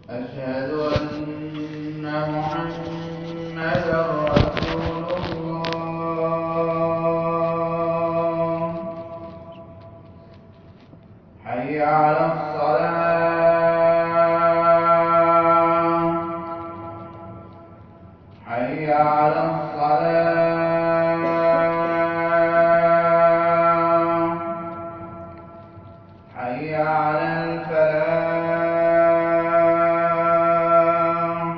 أشهد أن محمدا رسول الله. حي على الصلاة. حي على الصلاة. حي على الفلاح.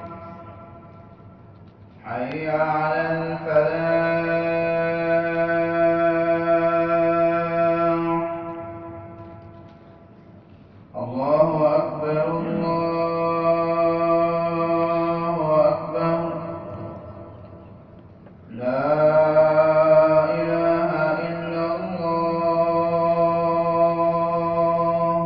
حي على الفلاح. الله أكبر الله أكبر. لا إله إلا الله.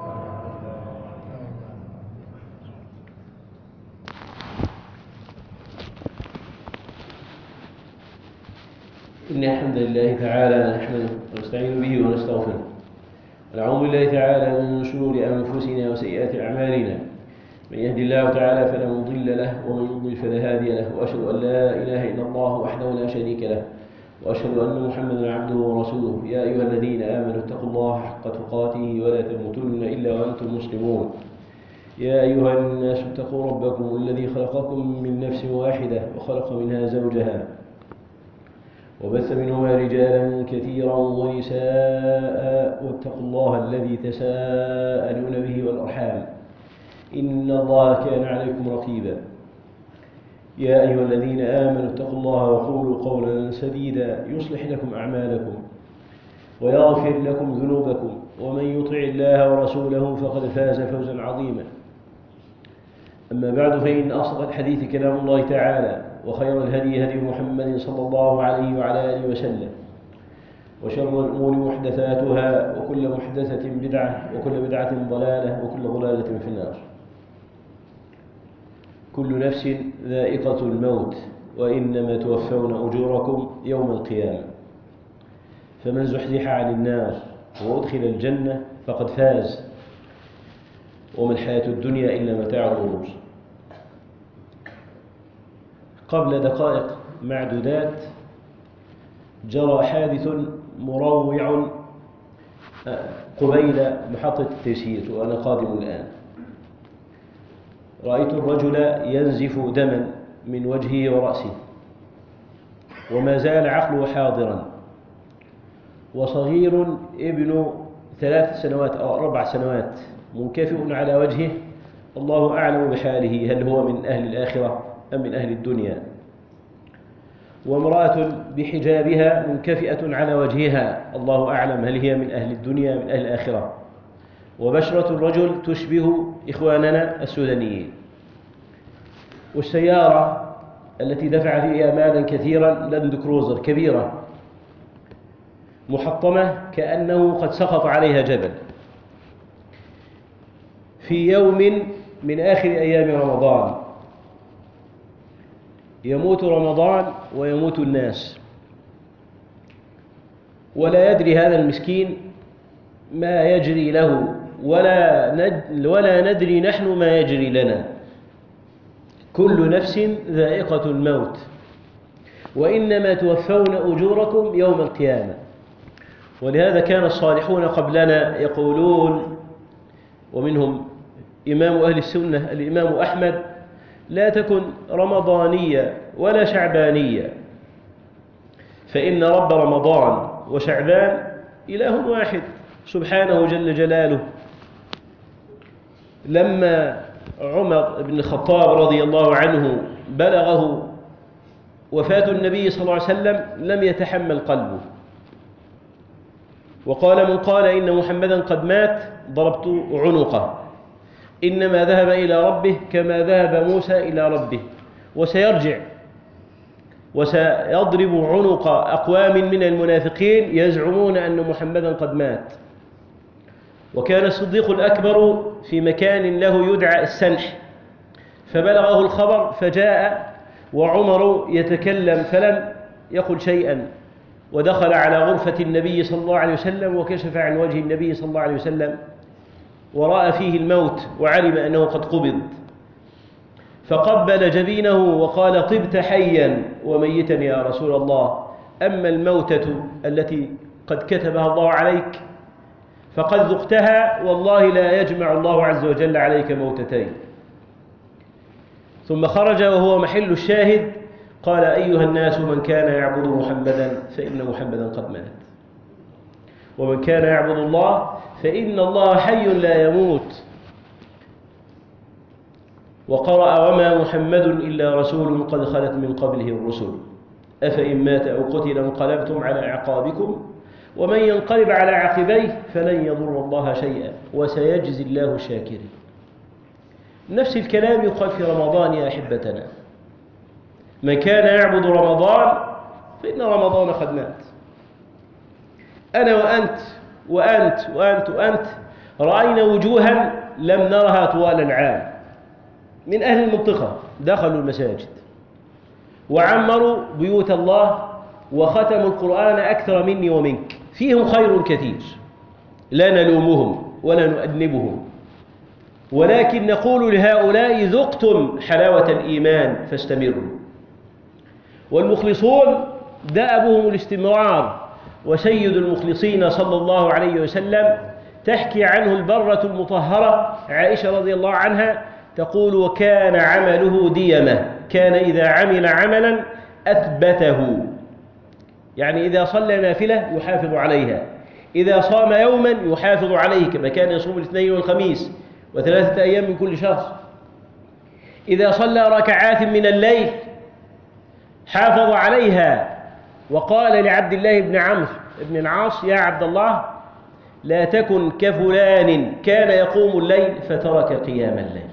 إن الحمد لله تعالى نحمده ونستعين به ونستغفره ونعوذ بالله تعالى من شرور أنفسنا وسيئات أعمالنا. من يهدي الله تعالى فلا مضل له ومن يضلل فلا هادي له، وأشهد أن لا إله إلا الله وحده لا شريك له، وأشهد أن محمدا عبده ورسوله. يا أيها الذين آمنوا اتقوا الله حق تقاته ولا تموتن إلا وأنتم مسلمون. يا أيها الناس اتقوا ربكم الذي خلقكم من نفس واحدة وخلق منها زوجها وبث منهما رجالا كثيرا ونساء، واتقوا الله الذي تساءلون به والأرحام إن الله كان عليكم رقيبا. يا أيها الذين آمنوا اتقوا الله وقولوا قولا سديدا يصلح لكم أعمالكم ويغفر لكم ذنوبكم، ومن يطع الله ورسوله فقد فاز فوزا عظيما. أما بعد، فإن أصدق الحديث كلام الله تعالى، وخير الهدي هدي محمد صلى الله عليه وعلى آله وسلم، وشر الأمور محدثاتها، وكل محدثة بدعة، وكل بدعة ضلالة، وكل ضلالة في النار. كل نفس ذائقة الموت، وإنما توفون أجوركم يوم القيامة. فمن زحزح عن النار وأدخل الجنة فقد فاز، وما الحياة الدنيا إلا متاع الغرور. قبل دقائق معدودات جرى حادث مروع قبيل محطة التيسير وأنا قادم الآن. رأيت الرجل ينزف دما من وجهه ورأسه، وما زال عقله حاضرا، وصغير ابن 3 سنوات أو 4 سنوات منكفئ على وجهه، الله أعلم بحاله، هل هو من أهل الآخرة أم من أهل الدنيا. وامرأة بحجابها منكفئة على وجهها، الله أعلم هل هي من أهل الدنيا من أهل الآخرة. وبشرة الرجل تشبه إخواننا السودانيين. والسيارة التي دفع فيها مالا كثيرا لاند كروزر كبيرة محطمة كأنه قد سقط عليها جبل. في يوم من آخر أيام رمضان، يموت رمضان ويموت الناس، ولا يدري هذا المسكين ما يجري له، ولا ندري نحن ما يجري لنا. كل نفس ذائقة الموت، وإنما توفون أجوركم يوم القيامة. ولهذا كان الصالحون قبلنا يقولون، ومنهم إمام أهل السنة الإمام أحمد: لا تكن رمضانية ولا شعبانية، فإن رب رمضان وشعبان إله واحد سبحانه جل جلاله. لما عمر بن الخطاب رضي الله عنه بلغه وفاة النبي صلى الله عليه وسلم لم يتحمل قلبه، وقال: من قال إن محمدا قد مات ضربت عنقه. إنما ذهب إلى ربه كما ذهب موسى إلى ربه، وسيرجع وسيضرب عنق أقوام من المنافقين يزعمون أن محمدا قد مات. وكان الصديق الأكبر في مكان له يدعى السنح، فبلغه الخبر فجاء، وعمر يتكلم فلم يقل شيئا، ودخل على غرفة النبي صلى الله عليه وسلم وكشف عن وجه النبي صلى الله عليه وسلم، ورأى فيه الموت وعلم أنه قد قبض، فقبل جبينه وقال: طبت حيا وميتا يا رسول الله، أما الموتة التي قد كتبها الله عليك فقد ذقتها، والله لا يجمع الله عز وجل عليك موتتين. ثم خرج وهو محل الشاهد قال: أيها الناس، من كان يعبد محمدا فإن محمدا قد مات، ومن كان يعبد الله فإن الله حي لا يموت. وقرأ: وما محمد إلا رسول قد خلت من قبله الرسل أفإن مات أو قتل انقلبتم على أعقابكم ومن ينقلب على عقبيه فلن يضر الله شيئا وسيجزي الله الشاكرين. نفس الكلام يقال في رمضان يا أحبتنا: من كان يعبد رمضان فإن رمضان قد مات. أنا وأنت وأنت وأنت وأنت رأينا وجوها لم نرها طوال العام من أهل المنطقة، دخلوا المساجد وعمروا بيوت الله وختموا القرآن أكثر مني ومنك، فيهم خير كثير، لا نلومهم ولا نؤدبهم، ولكن نقول لهؤلاء: ذقتم حلاوة الإيمان فاستمروا. والمخلصون دأبهم الاستمرار، وسيد المخلصين صلى الله عليه وسلم تحكي عنه البرة المطهرة عائشة رضي الله عنها تقول: وكان عمله ديمة، كان إذا عمل عملا أثبته، يعني إذا صلى نافلة يحافظ عليها، إذا صام يوما يحافظ عليه كما كان يصوم الاثنين والخميس وثلاثة أيام من كل شهر، إذا صلى ركعات من الليل حافظ عليها. وقال لعبد الله بن عمرو بن العاص: يا عبد الله، لا تكن كفلان كان يقوم الليل فترك قيام الليل.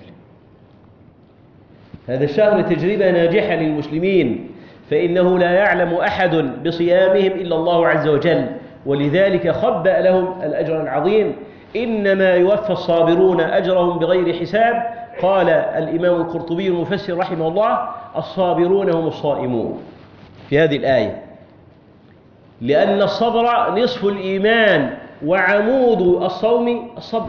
هذا الشهر تجربة ناجحة للمسلمين، فإنه لا يعلم أحد بصيامهم إلا الله عز وجل، ولذلك خبأ لهم الأجر العظيم: إنما يوفى الصابرون أجرهم بغير حساب. قال الإمام القرطبي المفسر رحمه الله: الصابرون هم الصائمون في هذه الآية، لأن الصبر نصف الإيمان وعمود الصوم الصبر،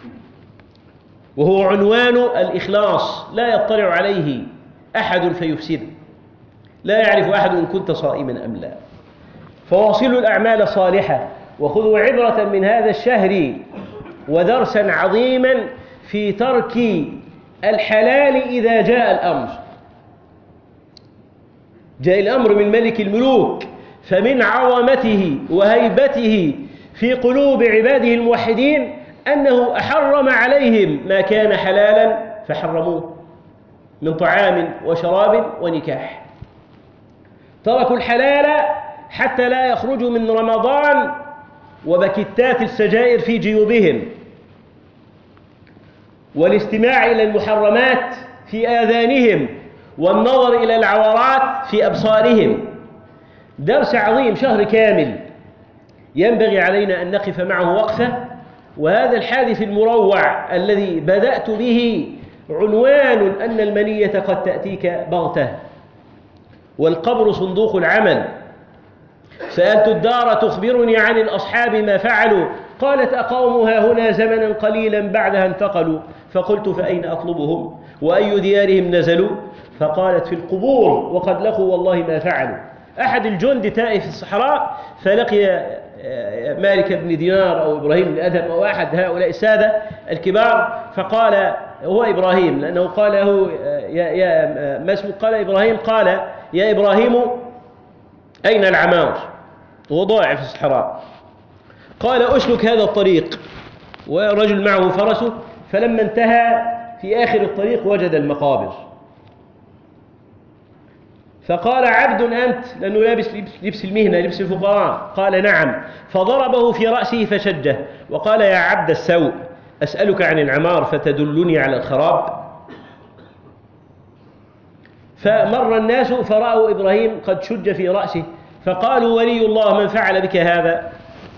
وهو عنوان الإخلاص، لا يطلع عليه أحد فيفسده، لا يعرف أحد إن كنت صائما أم لا. فواصلوا الأعمال الصالحة، وخذوا عبرة من هذا الشهر ودرسا عظيما في ترك الحلال إذا جاء الأمر. جاء الأمر من ملك الملوك، فمن عظمته وهيبته في قلوب عباده الموحدين أنه أحرم عليهم ما كان حلالا فحرموه من طعام وشراب ونكاح. تركوا الحلال حتى لا يخرجوا من رمضان وبكتات السجائر في جيوبهم، والاستماع إلى المحرمات في آذانهم، والنظر إلى العورات في أبصارهم. درس عظيم، شهر كامل ينبغي علينا أن نقف معه وقفة. وهذا الحادث المروع الذي بدأت به عنوان أن المنية قد تأتيك بغتة والقبر صندوق العمل. سألت الدار تخبرني عن الأصحاب ما فعلوا، قالت: أقاموا ها هنا زمنا قليلا بعدها انتقلوا. فقلت: فأين أطلبهم وأي ديارهم نزلوا؟ فقالت: في القبور، وقد لقوا والله ما فعلوا. أحد الجند تائه في الصحراء فلقي مالك بن دينار أو إبراهيم بن أدهم أو أحد هؤلاء السادة الكبار، فقال: هو إبراهيم، لأنه قال له ما اسمه؟ قال إبراهيم. قال: يا إبراهيم أين العمار؟ وهو ضائع في الصحراء. قال: أسلك هذا الطريق. ورجل معه فرسه، فلما انتهى في آخر الطريق وجد المقابر، فقال: عبد أنت؟ لأنه لابس لبس المهنة، لبس الفقراء. قال: نعم. فضربه في رأسه فشجه وقال: يا عبد السوء، أسألك عن العمار فتدلني على الخراب؟ فمر الناس فرأوا إبراهيم قد شج في رأسه، فقالوا: ولي الله، من فعل بك هذا؟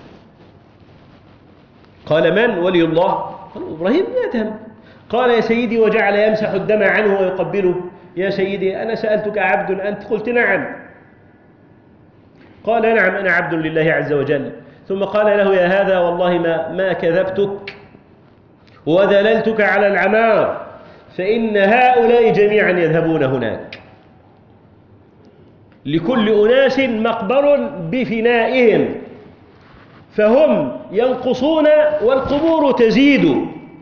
قال: من ولي الله؟ قالوا: إبراهيم بن أدهم. قال: يا سيدي، وجعل يمسح الدم عنه ويقبله. يا سيدي، أنا سألتك عبد أنت؟ قلت نعم. قال: نعم، أنا عبد لله عز وجل. ثم قال له: يا هذا، والله ما كذبتك ودللتك على العمار، فإن هؤلاء جميعا يذهبون هناك، لكل أناس مقبر بفنائهم، فهم ينقصون والقبور تزيد،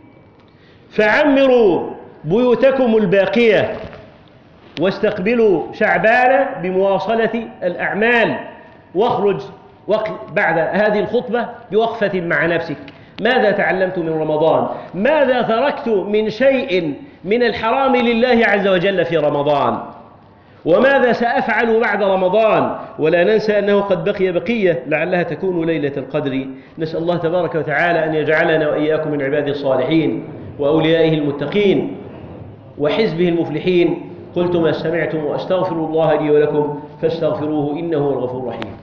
فعمروا بيوتكم الباقية واستقبلوا شعبان بمواصلة الأعمال، واخرج بعد هذه الخطبة بوقفة مع نفسك. ماذا تعلمت من رمضان؟ ماذا تركت من شيء من الحرام لله عز وجل في رمضان؟ وماذا سأفعل بعد رمضان؟ ولا ننسى أنه قد بقي بقية لعلها تكون ليلة القدر. نسأل الله تبارك وتعالى أن يجعلنا وإياكم من عباده الصالحين وأوليائه المتقين وحزبه المفلحين. قلت ما سمعتم وأستغفر الله لي ولكم فاستغفروه إنه هو الغفور الرحيم.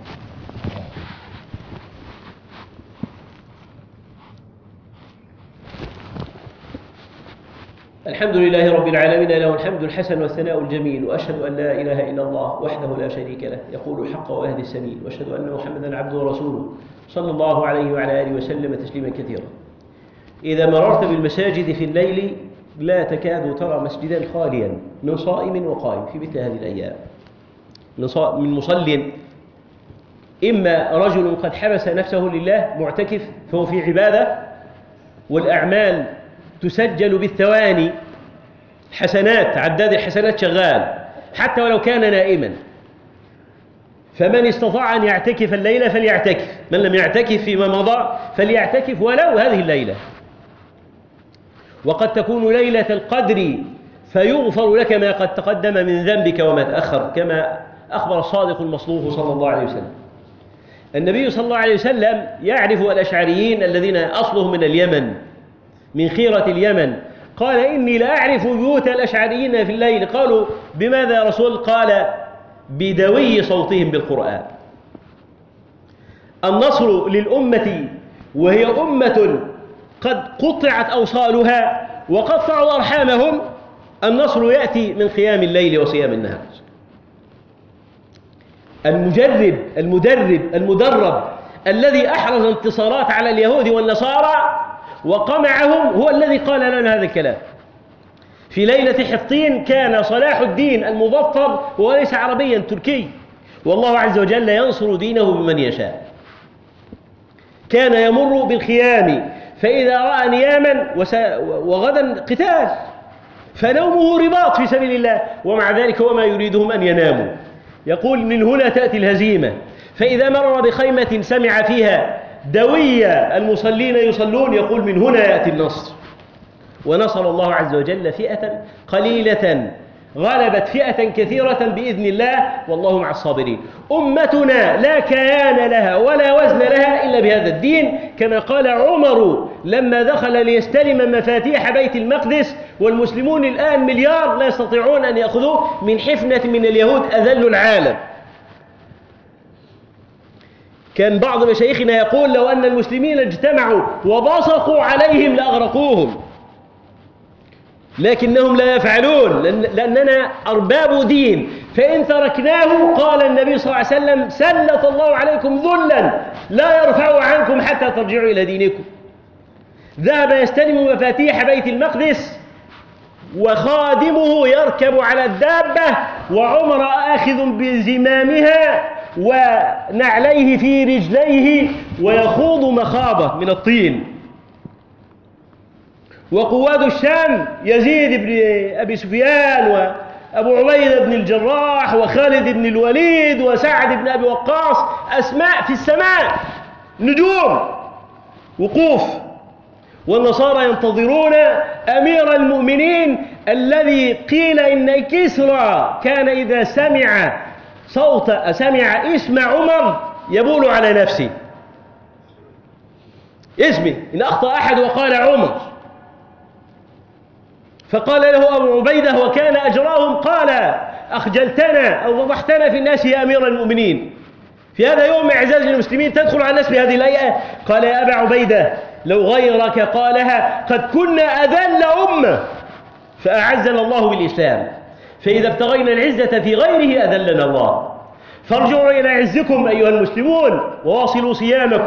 الحمد لله رب العالمين، له الحمد الحسن والثناء الجميل، وأشهد أن لا إله إلا الله وحده لا شريك له يقول الحق ويهدي السبيل، وأشهد أن محمدا عبده ورسوله صلى الله عليه وعلى آله وسلم تسليما كثيرا. إذا مررت بالمساجد في الليل لا تكاد ترى مسجدا خاليا من صائم وقائم في مثل هذه الأيام، من مصل، إما رجل قد حبس نفسه لله معتكف فهو في عبادة والأعمال تسجل بالثواني، حسنات، عداد الحسنات شغال حتى ولو كان نائما. فمن استطاع أن يعتكف الليلة فليعتكف، من لم يعتكف فيما مضى فليعتكف ولو هذه الليلة. وقد تكون ليلة القدر فيغفر لك ما قد تقدم من ذنبك وما تأخر، كما أخبر الصادق المصدوق صلى الله عليه وسلم. النبي صلى الله عليه وسلم يعرف الأشعريين الذين أصلهم من اليمن، من خيرة اليمن، قال إني لأعرف بيوت الأشعريين في الليل. قالوا بماذا يا رسول؟ قال بدوي صوتهم بالقرآن. النصر للأمة وهي أمة قد قطعت أوصالها وقطعوا أرحامهم، النصر يأتي من قيام الليل وصيام النهار. المدرب الذي أحرز انتصارات على اليهود والنصارى وقمعهم هو الذي قال لنا هذا الكلام. في ليلة حطين كان صلاح الدين المظفر وهو ليس عربيا، تركي، والله عز وجل ينصر دينه بمن يشاء. كان يمر بالخيام فإذا رأى نياما وغدا قتال، فنومه رباط في سبيل الله، ومع ذلك وما يريدهم أن يناموا. يقول من هنا تأتي الهزيمة. فإذا مر بخيمة سمع فيها دوية المصلين يصلون يقول من هنا يأتي النصر. ونصر الله عز وجل فئة قليلة غلبت فئة كثيرة بإذن الله، والله مع الصابرين. أمتنا لا كيان لها ولا وزن لها إلا بهذا الدين، كما قال عمر لما دخل ليستلم مفاتيح بيت المقدس والمسلمون الآن مليار لا يستطيعون أن يأخذوه من حفنة من اليهود أذل العالم. كان بعض مشايخنا يقول لو أن المسلمين اجتمعوا وبصقوا عليهم لأغرقوهم، لكنهم لا يفعلون لأننا أرباب دين، فإن تركناه قال النبي صلى الله عليه وسلم سلط الله عليكم ذلا لا يرفع عنكم حتى ترجعوا إلى دينكم. ذهب يستلم مفاتيح بيت المقدس وخادمه يركب على الدابة وعمر آخذ بزمامها ونعليه في رجليه ويخوض مخاضة من الطين. وقواد الشام يزيد بن أبي سفيان وأبو عبيدة بن الجراح وخالد بن الوليد وسعد بن أبي وقاص، أسماء في السماء، نجوم وقوف. والنصارى ينتظرون أمير المؤمنين الذي قيل إن كسرى كان إذا سمع اسم عمر يبول على نفسه. اسمي إن أخطأ أحد وقال عمر، فقال له أبو عبيدة وكان أجراهم قال أخجلتنا أو وضحتنا في الناس يا أمير المؤمنين، في هذا يوم إعزاز للمسلمين تدخل على الناس بهذه الهيئة؟ قال يا أبا عبيدة لو غيرك قالها قد كنا أذل أمة فأعزنا الله بالإسلام، فإذا ابتغينا العزة في غيره أذلنا الله. فارجعوا إلى عزكم أيها المسلمون وواصلوا صيامكم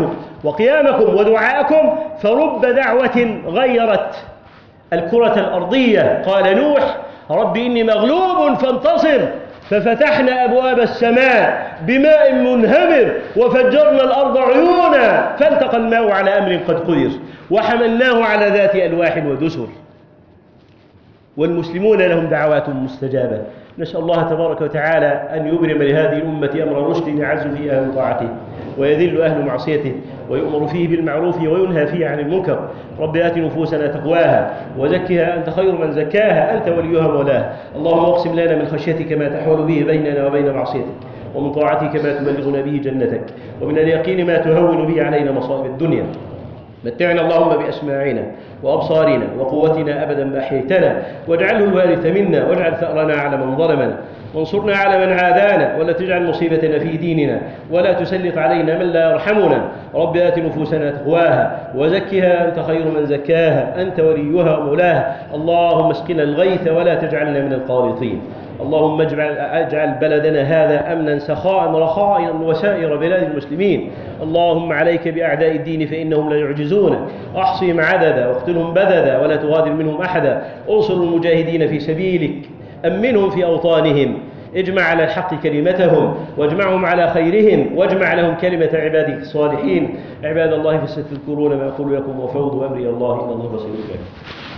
وقيامكم ودعاءكم، فرب دعوة غيرت الكرة الأرضية. قال نوح: رب إني مغلوب فانتصر، ففتحنا أبواب السماء بماء منهمر وفجرنا الأرض عيونا فالتقى الماء على أمر قد قدر وحملناه على ذات ألواح ودسر. والمسلمون لهم دعوات مستجابة. نسأل الله تبارك وتعالى أن يبرم لهذه الأمة أمر رشد يعز فيه أهل طاعته ويذل أهل معصيته، ويؤمر فيه بالمعروف وينهى فيه عن المنكر. رب آت نفوسنا تقواها وزكها أنت خير من زكاها، أنت وليها مولاها. اللهم اقسم لنا من خشيتك ما تحول به بيننا وبين معصيتك، ومن طاعتك ما تبلغنا به جنتك، ومن اليقين ما تهون به علينا مصائب الدنيا. متعنا اللهم بأسماعنا وأبصارنا وقوتنا أبدا ما أحييتنا، واجعله الوارث منا، واجعل ثأرنا على من ظلمنا، وانصرنا على من عادانا، ولا تجعل مصيبتنا في ديننا، ولا تسلط علينا من لا يرحمنا. رب آت نفوسنا تقواها وزكها أنت خير من زكاها، أنت وليها ومولاها. اللهم اسقنا الغيث ولا تجعلنا من القانطين. اللهم اجعل بلدنا هذا أمنا سخاء رخاء وسائر بلاد المسلمين. اللهم عليك بأعداء الدين فإنهم لا يعجزونك، أحصهم عددا واقتلهم بددا ولا تغادر منهم أحدا. انصر المجاهدين في سبيلك، أمنهم في أوطانهم، اجمع على الحق كلمتهم واجمعهم على خيرهم، واجمع لهم كلمة عبادك الصالحين. عباد الله فستذكرون ما أقول لكم وفوضوا أمري الله إن الله بصير بكم.